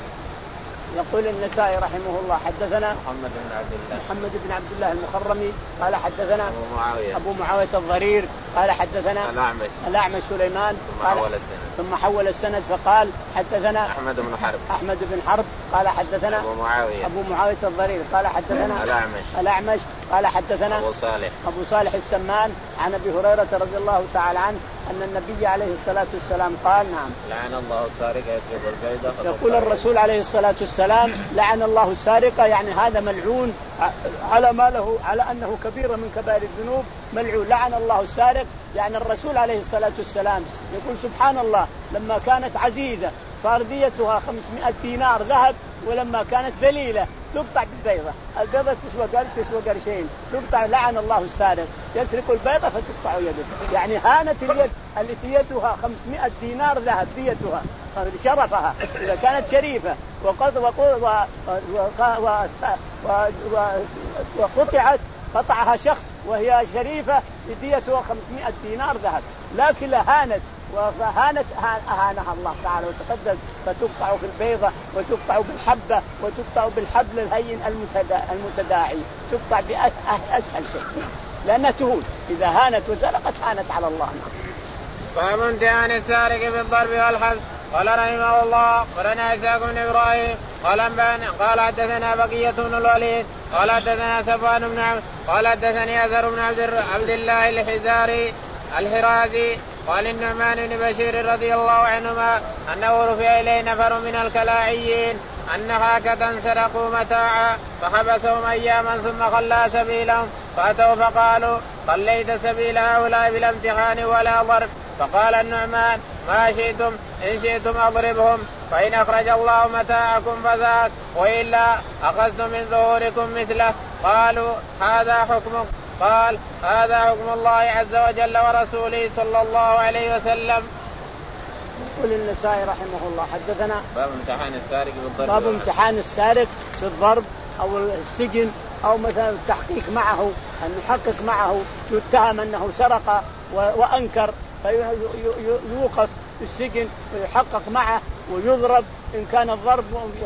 يقول النسائي رحمه الله حدثنا محمد بن عبد الله محمد بن عبد الله المخرمي قال حدثنا أبو معاوية أبو معاوية الضرير قال حدثنا الأعمش الأعمش سليمان ثم حول السند ثم حول السند فقال حدثنا أحمد بن حرب أحمد بن حرب قال حدثنا أبو معاوية أبو معاوية الضرير قال حدثنا الأعمش الأعمش قال حدثنا أبو صالح أبو صالح السمان عن أبي هريرة رضي الله تعالى عنه أن النبي عليه الصلاة والسلام قال نعم لعن الله السارق يسرق البيضة. يقول الرسول عليه الصلاة والسلام لعن الله السارق، يعني هذا ملعون على ما له على أنه كبيرة من كبائر الذنوب، ملعون لعن الله السارق. يعني الرسول عليه الصلاة والسلام يقول سبحان الله لما كانت عزيزة صار ديتها خمسمائة دينار ذهب، ولما كانت ذليلة تقطع بالبيضة، البيضة تسوى قرش تسوى قرشين تقطع. لعن الله السارق يسرق البيضة فتقطع يده، يعني هانت اليد التي يدها خمسمائة دينار ذهب ديتها شرفها إذا كانت شريفة وقد وقطعت قطعها شخص وهي شريفة ديتها خمسمائة دينار ذهب، لكن هانت وهانت أهانها الله تعالى وتقدس فتقطع في البيضة وتقطع بالحبة وتقطع بالحبل الهين المتداعي، تقطع بأسهل شيء لأنها تهون. إذا هانت وسرقت هانت على الله. باب امتحان السارق بالضرب والحبس. قال رحمه الله ولنا إسحاق بن إبراهيم قال قال حدثنا بقية بن الوليد قال حدثنا سفوان بن عمرو قال حدثني أزهر بن عبد الله الحزاري الحرازي قال النعمان بن بشير رضي الله عنهما أنه رفع إليه نفر من الكلاعيين أن حاكة سرقوا متاعا فحبسهم أياما ثم خلى سبيلهم فأتوا فقالوا خليت سبيل هؤلاء بلا امتحان ولا ضرب. فقال النعمان ما شئتم إن شئتم أضربهم فإن أخرج الله متاعكم فذاك وإلا أخذت من ظهوركم مثله. قالوا هذا حكمك. قال هذا حكم الله عز وجل ورسوله صلى الله عليه وسلم. يقول النسائي رحمه الله حدثنا باب امتحان السارق بالضرب باب امتحان السارق بالضرب أو السجن أو مثلا التحقيق معه أن يحقق معه يتهم أنه سرق وأنكر فيوقف في السجن ويحقق معه ويضرب إن كان الضرب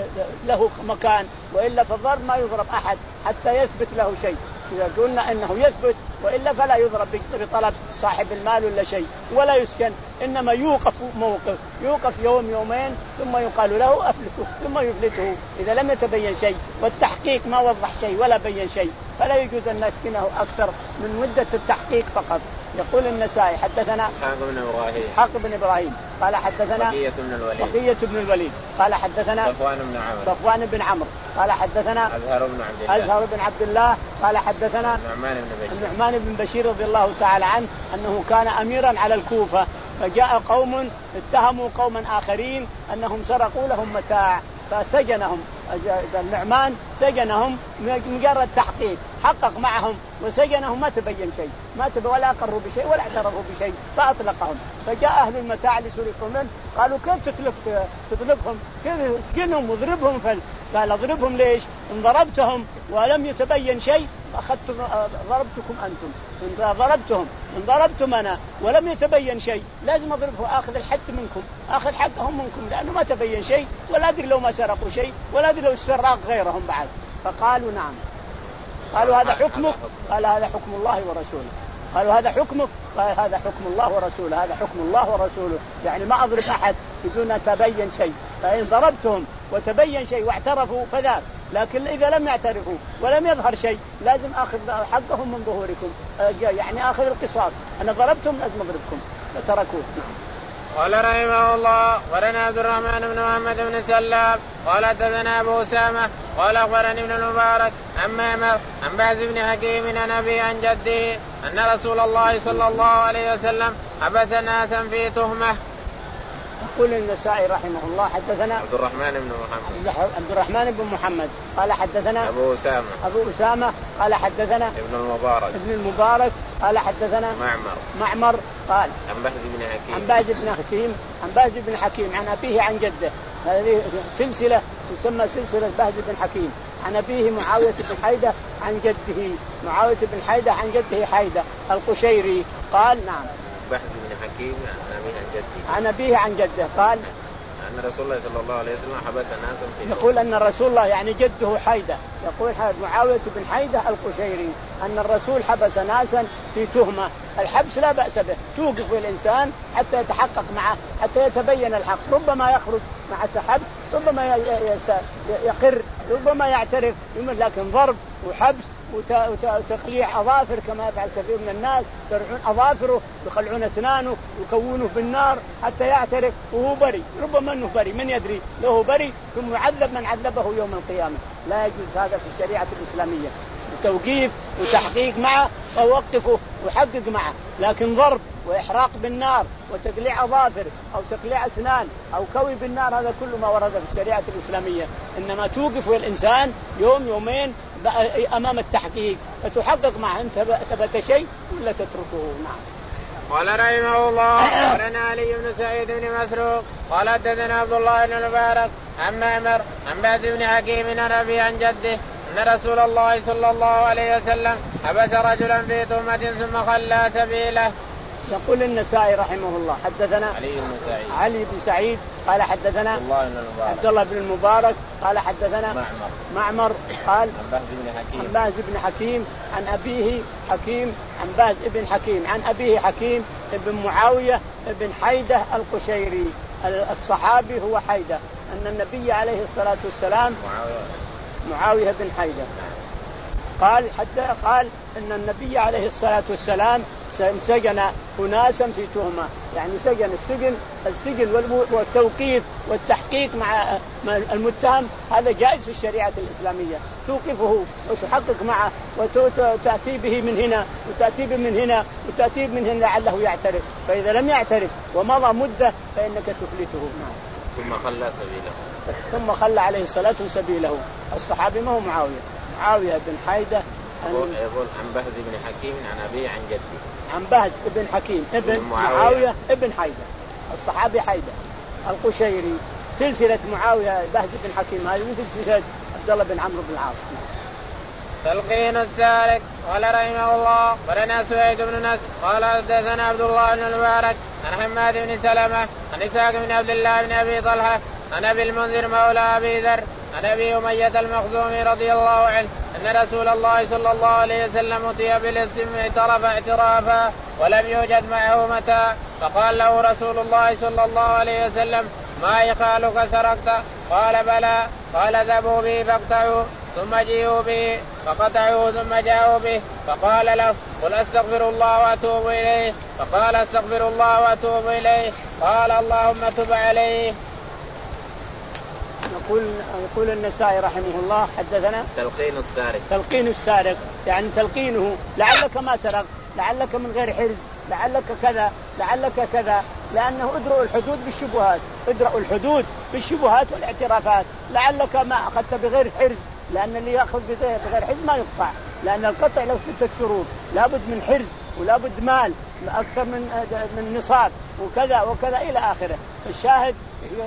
له مكان، وإلا فالضرب ما يضرب أحد حتى يثبت له شيء. إذا قلنا أنه يثبت وإلا فلا يضرب بطلب صاحب المال ولا شيء ولا يسكن، إنما يوقف موقف يوقف يوم يومين ثم يقال له أفلته ثم يفلته إذا لم يتبين شيء والتحقيق ما وضح شيء ولا بين شيء، فلا يجوز أن نسكنه أكثر من مدة التحقيق فقط. يقول النسائي حدثنا إسحاق بن إبراهيم إسحاق بن إبراهيم قال حدثنا بقية بن الوليد بقية بن الوليد قال حدثنا صفوان بن عمرو صفوان بن عمرو قال حدثنا أزهر بن عبد الله أزهر بن عبد الله قال حدثنا النعمان بن بشير النعمان بن بشير رضي الله تعالى عنه أنه كان أميرا على الكوفة، فجاء قوم اتهموا قوما آخرين أنهم سرقوا لهم متاع فسجنهم. النعمان سجنهم مجرد تحقيق، حقق معهم وسجنهم ما تبين شيء ما تبين ولا أقروا بشيء ولا اعترفوا بشيء فأطلقهم. فجاء أهل المتاع اللي سرقوا منه قالوا كيف تطلق تطلقهم كيف تسجنهم وضربهم؟ فل قال اضربهم ليش؟ ان ضربتهم ولم يتبين شيء أخذتم ضربتكم أنتم، إن ضربتهم إن ضربتم أنا ولم يتبين شيء لازم أضربه أخذ الحد منكم أخذ حقهم منكم لأنه ما تبين شيء ولا أدري لو ما سرقوا شيء ولا أدري لو استراق غيرهم بعد. فقالوا نعم. قالوا هذا حكمك؟ قال هذا حكم الله ورسوله. قالوا هذا حكمك؟ قال هذا حكم الله ورسوله. هذا حكم الله ورسوله يعني ما أضرب أحد بدون أن تبين شيء، فإن ضربتهم وتبين شيء واعترفوا فذاك، لكن إذا لم يعترفوا ولم يظهر شيء لازم أخذ حقهم من ظهوركم، يعني أخذ القصاص، أنا ضربتم لازم أضربكم فتركوه. قال رحمه الله ولنا عبد الرحمن بن محمد بن سلام قال حدثنا أبو أسامة قال أخبرني ابن المبارك عن معمر عن بعز بن حكيم عن أبيه عن جده أن رسول الله صلى الله عليه وسلم حبس ناسا في تهمة. يقول النسائي رحمه الله حدثنا عبد الرحمن بن محمد عبد الرحمن بن محمد قال حدثنا أبو أسامة أبو أسامة قال حدثنا ابن المبارك ابن المبارك قال حدثنا معمر معمر قال عن بهز بن حكيم عن بهز بن حكيم عن بهز بن حكيم عن أبيه عن جده. هذه سلسلة تسمى سلسلة بهز بن حكيم عن أبيه معاوية بن حيدة عن جده معاوية بن حيدة عن جده حيدة القشيري قال نعم بهز بن حكيم عن أبيه عن جده عن أبيه عن جده قال أن رسول الله صلى الله عليه وسلم حبس ناسا في يقول أن الرسول الله يعني جده حيدة يقول معاوية بن حيدة القشيري أن الرسول حبس ناسا في تهمة. الحبس لا بأس به، توقف الإنسان حتى يتحقق معه حتى يتبين الحق، ربما يخرج مع سحب ربما يقر ربما يعترف، لكن ضرب وحبس وتقليع أظافر كما يفعل كثير من الناس يرعون أظافره يخلعون أسنانه يكونه في النار حتى يعترف وهو بري، ربما أنه بري من يدري له بري ثم يعذب من عذبه يوم القيامة. لا يجوز هذا في الشريعة الإسلامية، توقيف وتحقيق معه ووقفه وحقق معه، لكن ضرب وإحراق بالنار وتقليع أظافر أو تقليع أسنان أو كوي بالنار هذا كل ما ورد في الشريعة الإسلامية. إنما توقف الإنسان يوم يومين أمام التحقيق فتحقق معه إن ثبت شيء ولا تتركه. نعم. قال رحمه الله ولنا علي بن سعيد بن مسروق قال حدثنا عبد الله بن المبارك عن معمر عن بعز بن حكيم عن أبيه عن جده أن رسول الله صلى الله عليه وسلم حبس رجلا في تهمة ثم خلى سبيله. يقول النسائي رحمه الله حدثنا علي بن سعيد علي بن سعيد قال حدثنا عبد الله بن المبارك عبد الله بن المبارك قال حدثنا معمر معمر قال عن بهز بن حكيم عن بهز بن حكيم عن أبيه حكيم عن بهز بن حكيم عن أبيه حكيم بن معاوية بن حيدة القشيري الصحابي هو حيدة أن النبي عليه الصلاة والسلام معاوية معاوية بن حيدة قال حتى قال أن النبي عليه الصلاة والسلام سجن أناسا في تهمة، يعني سجن السجن السجن والتوقيف والتحقيق مع المتهم هذا جائز في الشريعة الإسلامية، توقفه وتحقق معه وتأتي به من هنا وتأتي به من هنا وتأتي من هنا لعله يعترف، فإذا لم يعترف ومضى مدة فإنك تفلته. ثم خلى سبيله ثم خلى عليه الصلاة سبيله. الصحابي ما هو معاوية، معاوية بن حيدة يقول, يقول عن بهز بن حكيم عن أبيه عن جده. عن بهز بن حكيم ابن معاوية, معاوية ابن حيدة الصحابي حيدة القشيري. سلسلة معاوية بهز بن حكيم هذه مثل سلسلة عبد الله بن عمرو بن العاص. تلقين السالك قال رحمه الله ولنا سويد بن نصر قال حدثنا عبد الله بن المبارك عن حماد بن سلمة عن إسحاق بن عبد الله بن أبي طلحة عن أبي المنذر مولى أبي ذر عن أبي أمية المخزومي رضي الله عنه أن رسول الله صلى الله عليه وسلم أتي بالاسم اعترف اعترافا ولم يوجد معه متاع فقال له رسول الله صلى الله عليه وسلم ما يخالك سرقت؟ قال بلى. قال ذهبوا به فاقطعوا ثم جيئوا به فقطعوه ثم جاءوا به فقال له قل استغفر الله واتوب اليه فقال استغفر الله واتوب اليه قال اللهم تب عليه. يقول يقول النسائي رحمه الله حدثنا تلقين السارق تلقين السارق يعني تلقينه لعلك ما سرق لعلك من غير حرز لعلك كذا لعلك كذا لأنه ادرأوا الحدود بالشبهات ادرأوا الحدود بالشبهات والاعترافات لعلك ما أخذت بغير حرز لأن اللي يأخذ بغير حرز ما يقطع لأن القطع له ستة شروط لابد من حرز ولابد مال أكثر من من نصاب وكذا وكذا إلى آخره. الشاهد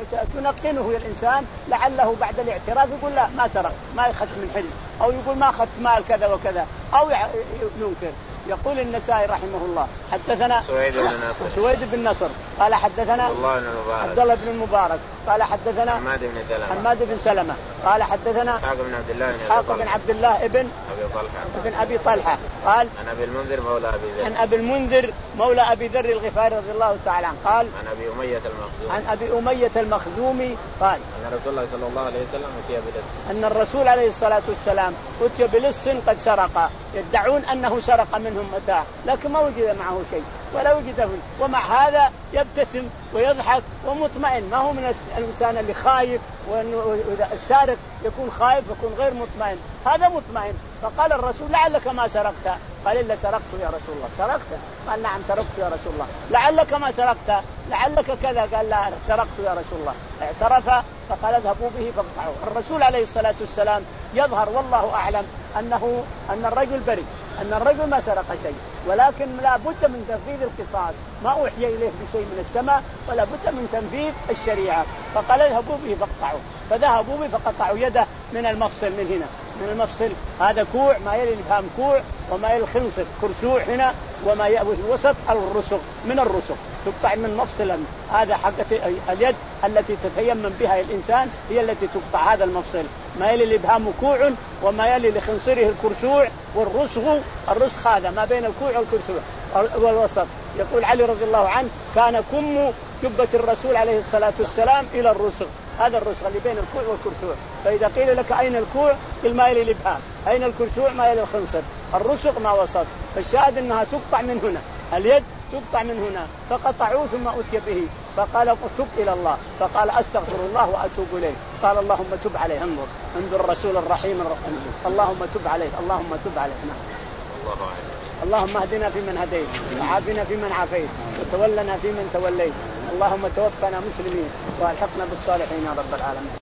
تنقنه الإنسان لعله بعد الاعتراف يقول لا ما سرق ما أخذت من حرز أو يقول ما أخذت مال كذا وكذا أو ينكر. يقول النسائي رحمه الله حدثنا سويد بن نصر سويد بن نصر قال حدثنا عبد الله بن المبارك قال حدثنا حماد بن سلمة حماد بن سلمة قال حدثنا إسحاق بن عبد الله إسحاق بن عبد الله ابن أبي طلحة ابن أبي طلحة قال عن أبي المنذر مولى أبي ذر عن أبي المنذر مولى أبي ذر الغفاري رضي الله تعالى عنه قال عن أبي أمية المخزومي عن أبي أمية المخزومي قال أن رسول الله صلى الله عليه وسلم أتي بلص أن الرسول عليه الصلاة والسلام أتي بلص قد سرق يدعون أنه سرق منهم متاع لكن ما وجد معه شيء ولا وجد ومع هذا يبتسم ويضحك ومطمئن ما هو من الإنسان اللي خايف وإذا السارق يكون خايف يكون غير مطمئن هذا مطمئن. فقال الرسول لعلك ما سرقت قال إلا سرقت يا رسول الله. سرقت قال نعم سرقت يا رسول الله. لعلك ما سرقت لعلك كذا قال لا سرقت يا رسول الله. اعترف فقال اذهبوا به فاقطعوه. الرسول عليه الصلاة والسلام يظهر والله أعلم أنه أن الرجل بريء أن الرجل ما سرق شيء ولكن لا بد من تنفيذ القصاص ما أوحي إليه بشيء من السماء ولا بد من تنفيذ الشريعة. فقال اذهبوا به فاقطعوه فذهبوا به فقطعوا يده من المفصل من هنا من المفصل هذا كوع ما يلي الفم كوع وما يلي الخنصر كرسوع هنا وما يأوي الوسط الرسغ من الرسغ تقطع من مفصل هذا حقة اليد التي تتيمم بها الإنسان هي التي تقطع هذا المفصل ما يلي الإبهام كوع وما يلي لخنصره الكرسوع والرسغ الرسغ هذا ما بين الكوع والكرسوع والوسط. يقول علي رضي الله عنه كان كم جبة الرسول عليه الصلاة والسلام إلى الرسغ هذا الرسغ اللي بين الكوع والكرسوع. فإذا قيل لك أين الكوع قل ما يلي الإبهام أين الكرسوع ما يلي الخنصر الرسغ ما وسط. فالشاهد أنها تقطع من هنا اليد تقطع من هنا فقطعوه ثم أتي به فقال تب إلى الله فقال أستغفر الله وأتوب إليه. قال اللهم تب عليه انظر انظر الرسول الرحيم اللهم تب عليه اللهم تب عليه. الله اللهم اهدنا فيمن هديت وعافنا فيمن عافيت وتولنا فيمن توليت اللهم توفنا مسلمين والحقنا بالصالحين يا رب العالمين.